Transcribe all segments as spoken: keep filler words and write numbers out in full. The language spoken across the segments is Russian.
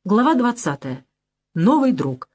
Глава двадцатая. Новый друг.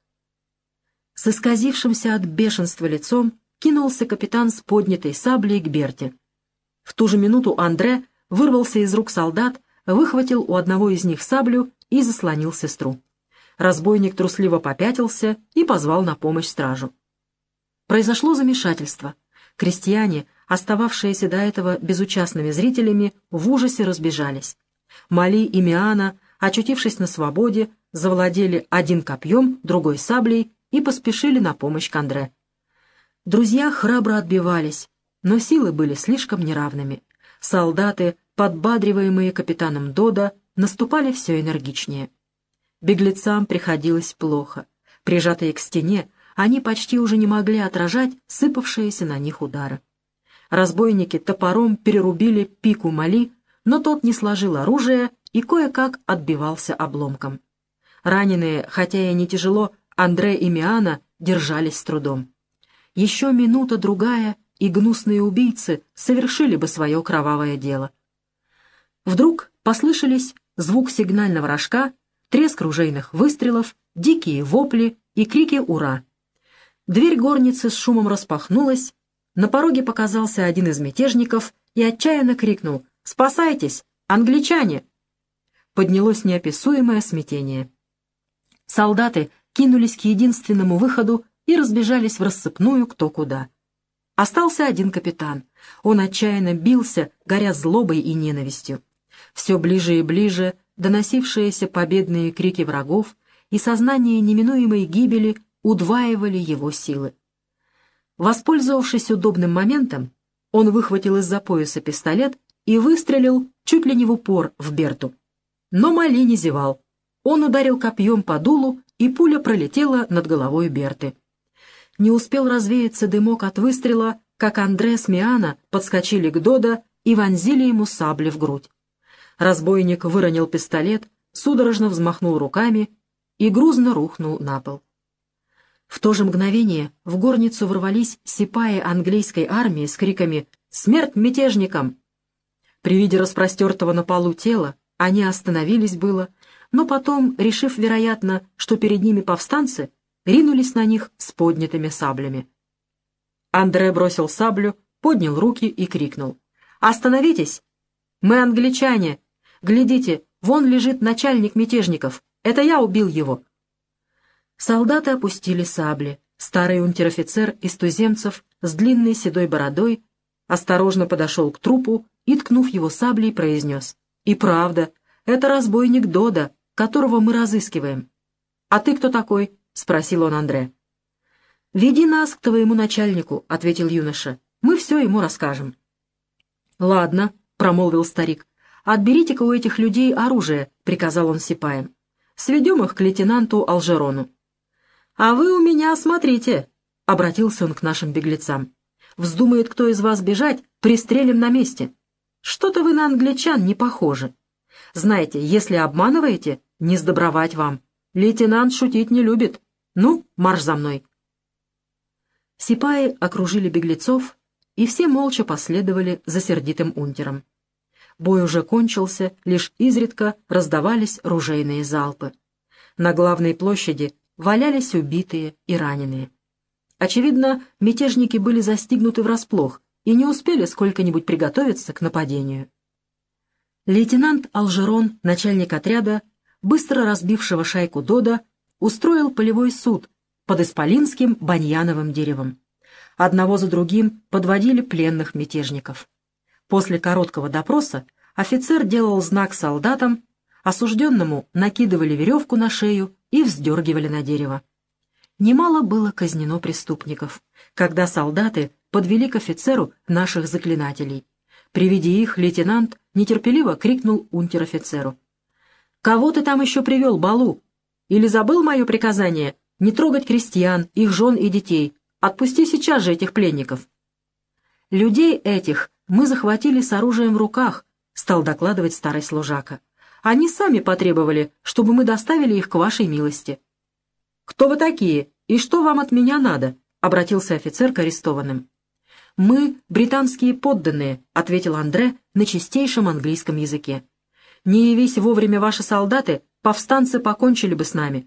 С исказившимся от бешенства лицом кинулся капитан с поднятой саблей к Берте. В ту же минуту Андре вырвался из рук солдат, выхватил у одного из них саблю и заслонил сестру. Разбойник трусливо попятился и позвал на помощь стражу. Произошло замешательство. Крестьяне, остававшиеся до этого безучастными зрителями, в ужасе разбежались. Мали и Миана, очутившись на свободе, завладели один копьем, другой саблей и поспешили на помощь к Андре. Друзья храбро отбивались, но силы были слишком неравными. Солдаты, подбадриваемые капитаном Додо, наступали все энергичнее. Беглецам приходилось плохо. Прижатые к стене, они почти уже не могли отражать сыпавшиеся на них удары. Разбойники топором перерубили пику Мали, но тот не сложил оружие и кое-как отбивался обломком. Раненые, хотя и не тяжело, Андре и Миана держались с трудом. Еще минута-другая, и гнусные убийцы совершили бы свое кровавое дело. Вдруг послышались звук сигнального рожка, треск ружейных выстрелов, дикие вопли и крики «Ура!». Дверь горницы с шумом распахнулась, на пороге показался один из мятежников и отчаянно крикнул «Спасайтесь! Англичане!». Поднялось неописуемое смятение. Солдаты кинулись к единственному выходу и разбежались в рассыпную кто куда. Остался один капитан. Он отчаянно бился, горя злобой и ненавистью. Все ближе и ближе доносившиеся победные крики врагов и сознание неминуемой гибели удваивали его силы. Воспользовавшись удобным моментом, он выхватил из-за пояса пистолет и выстрелил чуть ли не в упор в Берту. Но Мали не зевал. Он ударил копьем по дулу, и пуля пролетела над головой Берты. Не успел развеяться дымок от выстрела, как Андре с Миана подскочили к Додо и вонзили ему сабли в грудь. Разбойник выронил пистолет, судорожно взмахнул руками и грузно рухнул на пол. В то же мгновение в горницу ворвались сипаи английской армии с криками «Смерть мятежникам!». При виде распростертого на полу тела они остановились было, но потом, решив, вероятно, что перед ними повстанцы, ринулись на них с поднятыми саблями. Андре бросил саблю, поднял руки и крикнул: «Остановитесь! Мы англичане! Глядите, вон лежит начальник мятежников! Это я убил его!» Солдаты опустили сабли. Старый унтер-офицер из туземцев с длинной седой бородой осторожно подошел к трупу и, ткнув его саблей, произнес: «И правда, это разбойник Додо, которого мы разыскиваем». «А ты кто такой?» — спросил он Андре. «Веди нас к твоему начальнику», — ответил юноша. «Мы все ему расскажем». «Ладно», — промолвил старик. «Отберите-ка у этих людей оружие», — приказал он сипаям. «Сведем их к лейтенанту Алжерону». «А вы у меня смотрите», — обратился он к нашим беглецам. «Вздумает кто из вас бежать, пристрелим на месте. Что-то вы на англичан не похожи. Знаете, если обманываете, не сдобровать вам. Лейтенант шутить не любит. Ну, марш за мной». Сипаи окружили беглецов, и все молча последовали за сердитым унтером. Бой уже кончился, лишь изредка раздавались ружейные залпы. На главной площади валялись убитые и раненые. Очевидно, мятежники были застигнуты врасплох и не успели сколько-нибудь приготовиться к нападению. Лейтенант Алжерон, начальник отряда, быстро разбившего шайку Додо, устроил полевой суд под исполинским баньяновым деревом. Одного за другим подводили пленных мятежников. После короткого допроса офицер делал знак солдатам, осужденному накидывали веревку на шею и вздергивали на дерево. Немало было казнено преступников, когда солдаты подвели к офицеру наших заклинателей. При виде их лейтенант нетерпеливо крикнул унтер-офицеру: «Кого ты там еще привел, Балу? Или забыл мое приказание не трогать крестьян, их жен и детей? Отпусти сейчас же этих пленников». «Людей этих мы захватили с оружием в руках», — стал докладывать старый служака. «Они сами потребовали, чтобы мы доставили их к вашей милости». «Кто вы такие и что вам от меня надо?» — обратился офицер к арестованным. «Мы британские подданные», — ответил Андре на чистейшем английском языке. «Не явись вовремя ваши солдаты, повстанцы покончили бы с нами».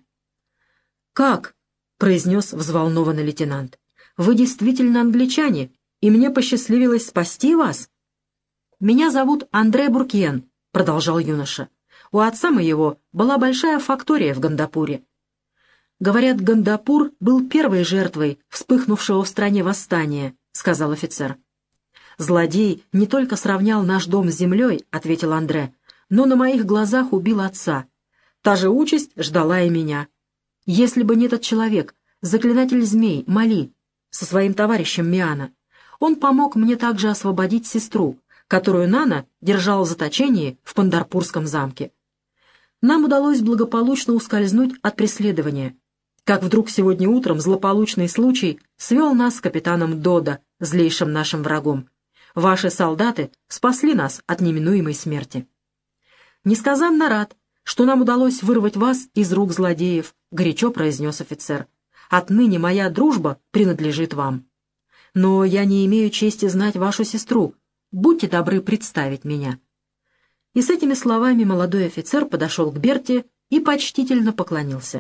«Как?» — произнес взволнованный лейтенант. «Вы действительно англичане, и мне посчастливилось спасти вас?» «Меня зовут Андре Буркьен», — продолжал юноша. «У отца моего была большая фактория в Гандапуре. Говорят, Гандапур был первой жертвой вспыхнувшего в стране восстания», — сказал офицер. «Злодей не только сравнял наш дом с землей», — ответил Андре, «но на моих глазах убил отца. Та же участь ждала и меня. Если бы не этот человек, заклинатель змей, Мали, со своим товарищем Миана, он помог мне также освободить сестру, которую Нана держал в заточении в Пандарпурском замке. Нам удалось благополучно ускользнуть от преследования, как вдруг сегодня утром злополучный случай свел нас с капитаном Додо, злейшим нашим врагом. Ваши солдаты спасли нас от неминуемой смерти. Несказанно рад, что нам удалось вырвать вас из рук злодеев», — горячо произнес офицер. «Отныне моя дружба принадлежит вам. Но я не имею чести знать вашу сестру. Будьте добры представить меня». И с этими словами молодой офицер подошел к Берте и почтительно поклонился.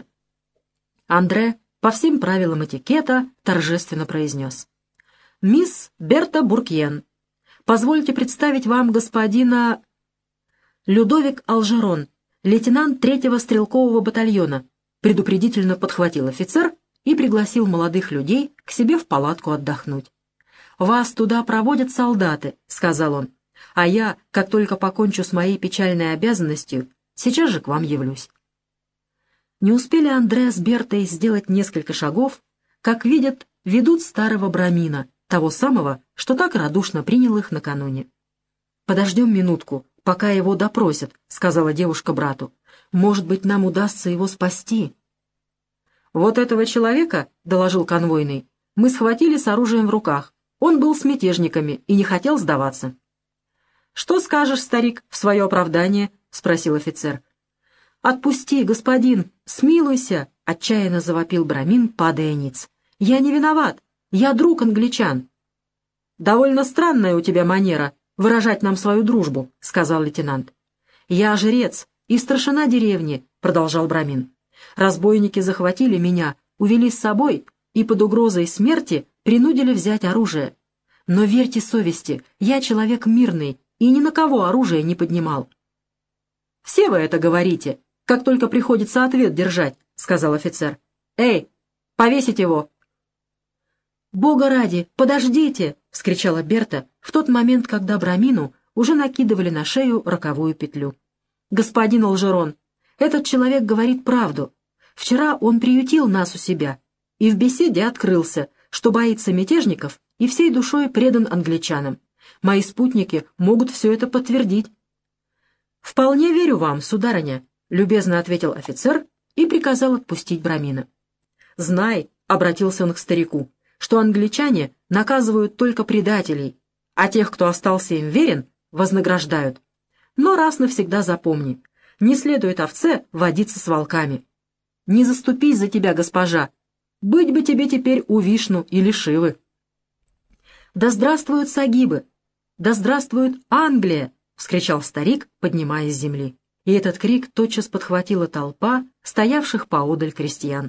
Андре, по всем правилам этикета, торжественно произнес: «Мисс Берта Буркьен, позвольте представить вам господина Людовик Алжерон, лейтенант третьего стрелкового батальона», предупредительно подхватил офицер и пригласил молодых людей к себе в палатку отдохнуть. «Вас туда проводят солдаты», — сказал он, «а я, как только покончу с моей печальной обязанностью, сейчас же к вам явлюсь». Не успели Андре с Бертой сделать несколько шагов, как видят, ведут старого брамина, того самого, что так радушно принял их накануне. «Подождем минутку, пока его допросят», — сказала девушка брату. «Может быть, нам удастся его спасти». «Вот этого человека, — доложил конвойный, — мы схватили с оружием в руках. Он был с мятежниками и не хотел сдаваться». «Что скажешь, старик, в свое оправдание?» — спросил офицер. «Отпусти, господин, смилуйся!» — отчаянно завопил брамин, падая ниц. «Я не виноват, я друг англичан». «Довольно странная у тебя манера выражать нам свою дружбу», — сказал лейтенант. «Я жрец и старшина деревни», — продолжал брамин. «Разбойники захватили меня, увели с собой и под угрозой смерти принудили взять оружие. Но верьте совести, я человек мирный и ни на кого оружие не поднимал». «Все вы это говорите, как только приходится ответ держать», — сказал офицер. «Эй, повесить его!» «Бога ради, подождите!» — вскричала Берта в тот момент, когда брамину уже накидывали на шею роковую петлю. «Господин Алжерон, этот человек говорит правду. Вчера он приютил нас у себя и в беседе открылся, что боится мятежников и всей душой предан англичанам. Мои спутники могут все это подтвердить». «Вполне верю вам, сударыня», — любезно ответил офицер и приказал отпустить брамина. «Знай», — обратился он к старику, — «что англичане наказывают только предателей, а тех, кто остался им верен, вознаграждают. Но раз навсегда запомни, не следует овце водиться с волками. Не заступись за тебя, госпожа, быть бы тебе теперь у Вишну или Шивы». «Да здравствуют сагибы! Да здравствует Англия!» — вскричал старик, поднимаясь с земли. И этот крик тотчас подхватила толпа стоявших поодаль крестьян.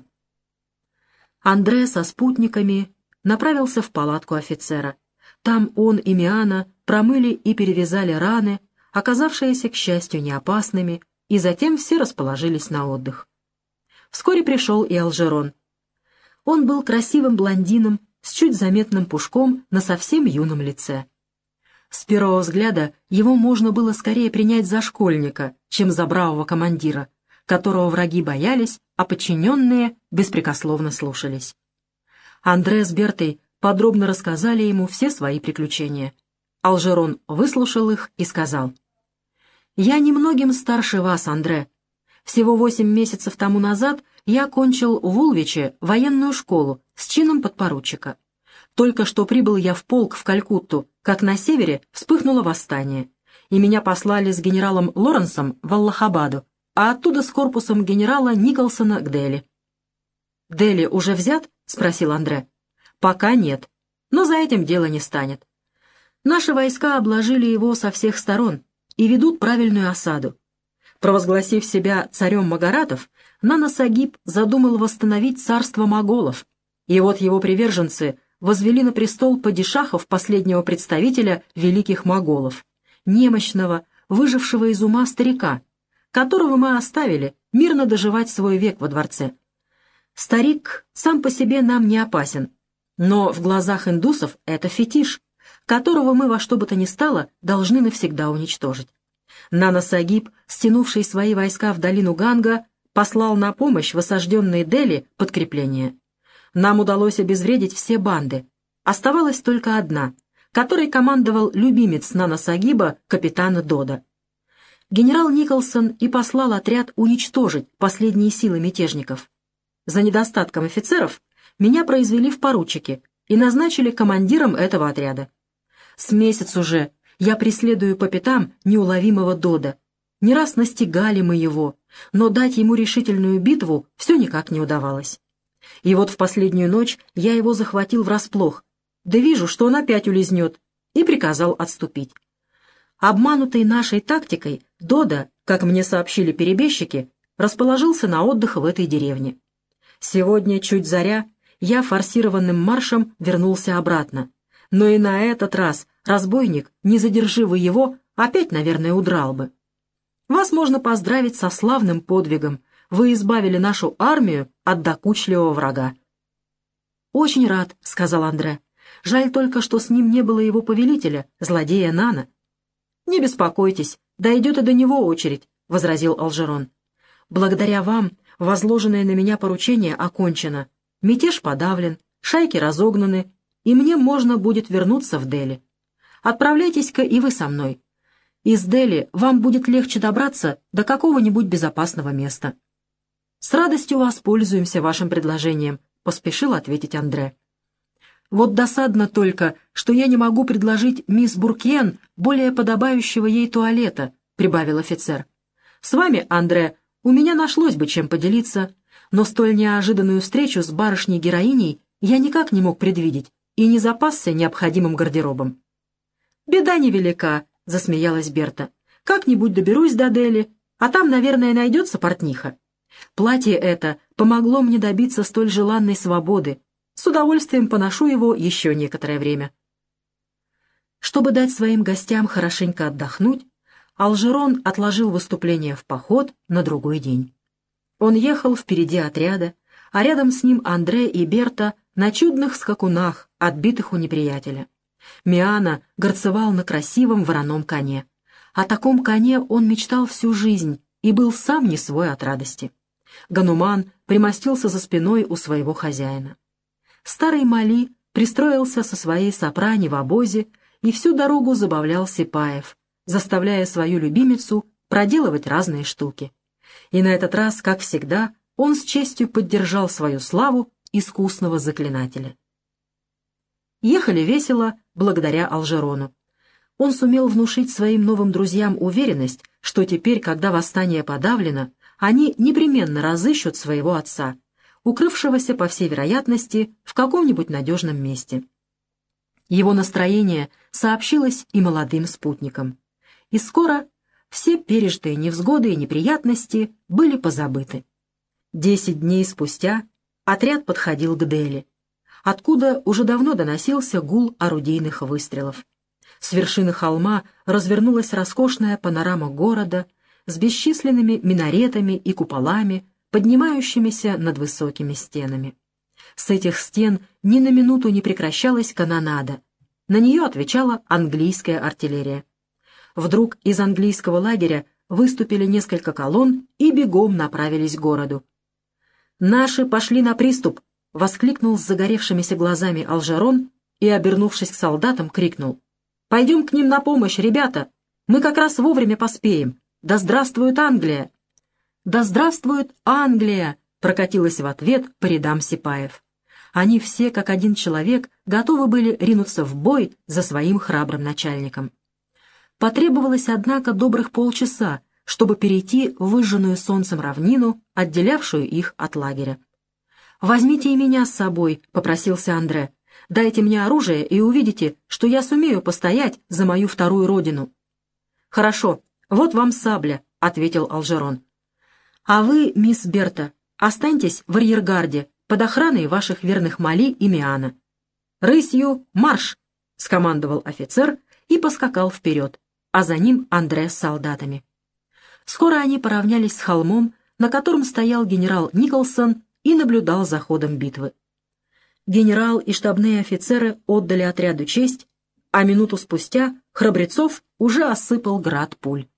Андре со спутниками направился в палатку офицера. Там он и Миана промыли и перевязали раны, оказавшиеся, к счастью, не опасными, и затем все расположились на отдых. Вскоре пришел и Алжерон. Он был красивым блондином с чуть заметным пушком на совсем юном лице. С первого взгляда его можно было скорее принять за школьника, чем за бравого командира, которого враги боялись, а подчиненные беспрекословно слушались. Андре с Бертой подробно рассказали ему все свои приключения. Алжерон выслушал их и сказал: «Я немногим старше вас, Андре. Всего восемь месяцев тому назад я окончил в Улвиче военную школу с чином подпоручика. Только что прибыл я в полк в Калькутту, как на севере вспыхнуло восстание, и меня послали с генералом Лоренсом в Аллахабаду, а оттуда с корпусом генерала Николсона к Дели». «Дели уже взят?» — спросил Андре. «Пока нет, но за этим дело не станет. Наши войска обложили его со всех сторон и ведут правильную осаду. Провозгласив себя царем магаратов, Нана-Сагиб задумал восстановить царство моголов, и вот его приверженцы возвели на престол падишахов последнего представителя великих моголов, немощного, выжившего из ума старика, которого мы оставили мирно доживать свой век во дворце. Старик сам по себе нам не опасен, но в глазах индусов это фетиш, которого мы во что бы то ни стало должны навсегда уничтожить. Нана-Сагиб, стянувший свои войска в долину Ганга, послал на помощь в осажденные Дели подкрепление. Нам удалось обезвредить все банды. Оставалась только одна, которой командовал любимец Нана-Сагиба, капитан Дода. Генерал Николсон и послал отряд уничтожить последние силы мятежников. За недостатком офицеров меня произвели в поручики и назначили командиром этого отряда. С месяц уже я преследую по пятам неуловимого Дода. Не раз настигали мы его, но дать ему решительную битву все никак не удавалось. И вот в последнюю ночь я его захватил врасплох, да вижу, что он опять улизнет, и приказал отступить. Обманутый нашей тактикой, Дода, как мне сообщили перебежчики, расположился на отдых в этой деревне. Сегодня, чуть заря, я форсированным маршем вернулся обратно, но и на этот раз разбойник, не задержи вы его, опять, наверное, удрал бы. Вас можно поздравить со славным подвигом. Вы избавили нашу армию от докучливого врага. «Очень рад», — сказал Андре. «Жаль только, что с ним не было его повелителя, злодея Нана». «Не беспокойтесь, дойдет и до него очередь», — возразил Алжерон. «Благодаря вам возложенное на меня поручение окончено. Мятеж подавлен, шайки разогнаны, и мне можно будет вернуться в Дели. Отправляйтесь-ка и вы со мной. Из Дели вам будет легче добраться до какого-нибудь безопасного места». «С радостью воспользуемся вашим предложением», — поспешил ответить Андре. «Вот досадно только, что я не могу предложить мисс Буркьен более подобающего ей туалета», — прибавил офицер. «С вами, Андре, у меня нашлось бы чем поделиться, но столь неожиданную встречу с барышней-героиней я никак не мог предвидеть и не запасся необходимым гардеробом». «Беда невелика», — засмеялась Берта. «Как-нибудь доберусь до Дели, а там, наверное, найдется портниха. Платье это помогло мне добиться столь желанной свободы. С удовольствием поношу его еще некоторое время». Чтобы дать своим гостям хорошенько отдохнуть, Алжерон отложил выступление в поход на другой день. Он ехал впереди отряда, а рядом с ним Андре и Берта на чудных скакунах, отбитых у неприятеля. Миана горцевал на красивом вороном коне. О таком коне он мечтал всю жизнь и был сам не свой от радости. Гануман примостился за спиной у своего хозяина. Старый Мали пристроился со своей сопрани в обозе и всю дорогу забавлял Сипаев, заставляя свою любимицу проделывать разные штуки. И на этот раз, как всегда, он с честью поддержал свою славу искусного заклинателя. Ехали весело благодаря Алжерону. Он сумел внушить своим новым друзьям уверенность, что теперь, когда восстание подавлено, они непременно разыщут своего отца, укрывшегося, по всей вероятности, в каком-нибудь надежном месте. Его настроение сообщилось и молодым спутникам. И скоро все пережитые невзгоды и неприятности были позабыты. Десять дней спустя отряд подходил к Дели, откуда уже давно доносился гул орудийных выстрелов. С вершины холма развернулась роскошная панорама города с бесчисленными минаретами и куполами, поднимающимися над высокими стенами. С этих стен ни на минуту не прекращалась канонада. На нее отвечала английская артиллерия. Вдруг из английского лагеря выступили несколько колонн и бегом направились к городу. «Наши пошли на приступ!» — воскликнул с загоревшимися глазами Алжерон и, обернувшись к солдатам, крикнул: «Пойдем к ним на помощь, ребята! Мы как раз вовремя поспеем! Да здравствует Англия!» «Да здравствует Англия!» — прокатилась в ответ по рядам Сипаев. Они все, как один человек, готовы были ринуться в бой за своим храбрым начальником. Потребовалось, однако, добрых полчаса, чтобы перейти в выжженную солнцем равнину, отделявшую их от лагеря. «Возьмите и меня с собой», — попросился Андре. «Дайте мне оружие, и увидите, что я сумею постоять за мою вторую родину». «Хорошо, вот вам сабля», — ответил Алжерон. «А вы, мисс Берта, останьтесь в арьергарде под охраной ваших верных Мали и Миана. Рысью марш!» — скомандовал офицер и поскакал вперед, а за ним Андре с солдатами. Скоро они поравнялись с холмом, на котором стоял генерал Николсон и наблюдал за ходом битвы. Генерал и штабные офицеры отдали отряду честь, а минуту спустя храбрецов уже осыпал град пуль.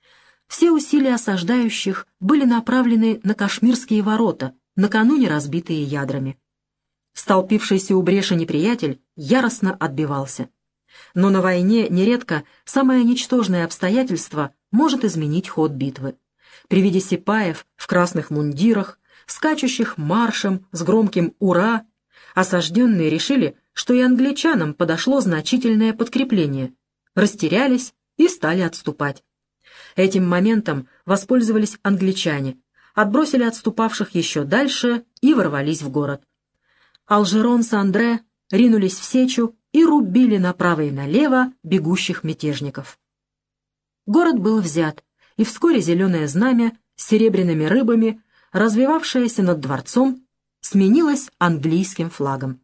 Все усилия осаждающих были направлены на Кашмирские ворота, накануне разбитые ядрами. Столпившийся у бреши неприятель яростно отбивался. Но на войне нередко самое ничтожное обстоятельство может изменить ход битвы. При виде сипаев в красных мундирах, скачущих маршем с громким «Ура!», осажденные решили, что и англичанам подошло значительное подкрепление, растерялись и стали отступать. Этим моментом воспользовались англичане, отбросили отступавших еще дальше и ворвались в город. Алжерон с Андре ринулись в сечу и рубили направо и налево бегущих мятежников. Город был взят, и вскоре зеленое знамя с серебряными рыбами, развивавшееся над дворцом, сменилось английским флагом.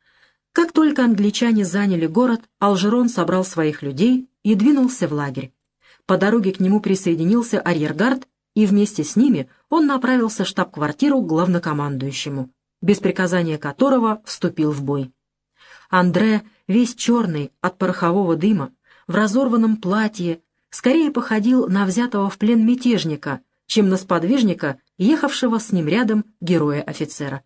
Как только англичане заняли город, Алжерон собрал своих людей и двинулся в лагерь. По дороге к нему присоединился арьергард, и вместе с ними он направился в штаб-квартиру к главнокомандующему, без приказания которого вступил в бой. Андре, весь черный от порохового дыма, в разорванном платье, скорее походил на взятого в плен мятежника, чем на сподвижника, ехавшего с ним рядом героя-офицера.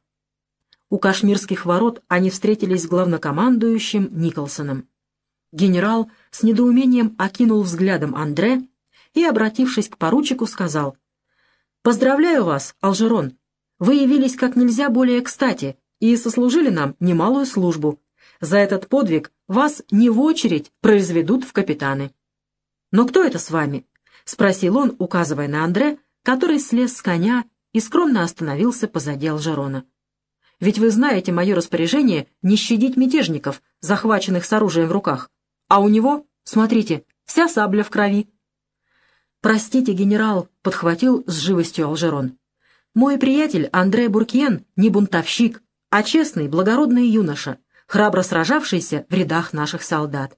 У Кашмирских ворот они встретились с главнокомандующим Николсоном. Генерал с недоумением окинул взглядом Андре и, обратившись к поручику, сказал: «Поздравляю вас, Алжерон! Вы явились как нельзя более кстати и сослужили нам немалую службу. За этот подвиг вас не в очередь произведут в капитаны». «Но кто это с вами?» — спросил он, указывая на Андре, который слез с коня и скромно остановился позади Алжерона. «Ведь вы знаете мое распоряжение не щадить мятежников, захваченных с оружием в руках. А у него, смотрите, вся сабля в крови». «Простите, генерал», — подхватил с живостью Алжерон. «Мой приятель Андре Буркьен не бунтовщик, а честный, благородный юноша, храбро сражавшийся в рядах наших солдат».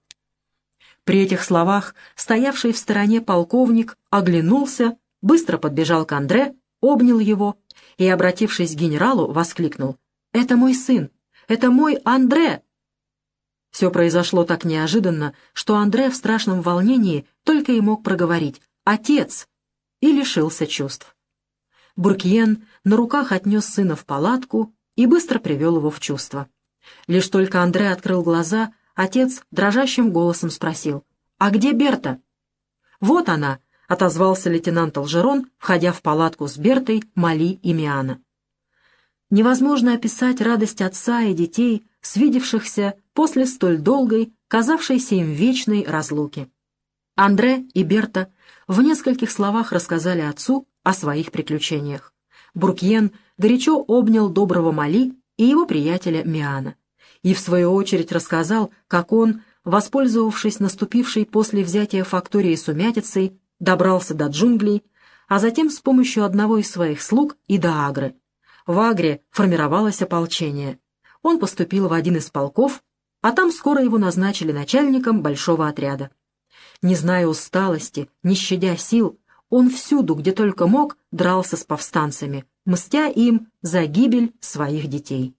При этих словах стоявший в стороне полковник оглянулся, быстро подбежал к Андре, обнял его и, обратившись к генералу, воскликнул: «Это мой сын! Это мой Андре!» Все произошло так неожиданно, что Андре в страшном волнении только и мог проговорить «Отец!» и лишился чувств. Буркьен на руках отнес сына в палатку и быстро привел его в чувство. Лишь только Андре открыл глаза, отец дрожащим голосом спросил: «А где Берта?» «Вот она», — отозвался лейтенант Алжерон, входя в палатку с Бертой, Мали и Миана. Невозможно описать радость отца и детей, свидевшихся после столь долгой, казавшейся им вечной разлуки. Андре и Берта в нескольких словах рассказали отцу о своих приключениях. Буркьен горячо обнял доброго Мали и его приятеля Миана, и в свою очередь рассказал, как он, воспользовавшись наступившей после взятия фактории сумятицей, добрался до джунглей, а затем с помощью одного из своих слуг и до Агры. В Агре формировалось ополчение. Он поступил в один из полков, а там скоро его назначили начальником большого отряда. Не зная усталости, не щадя сил, он всюду, где только мог, дрался с повстанцами, мстя им за гибель своих детей.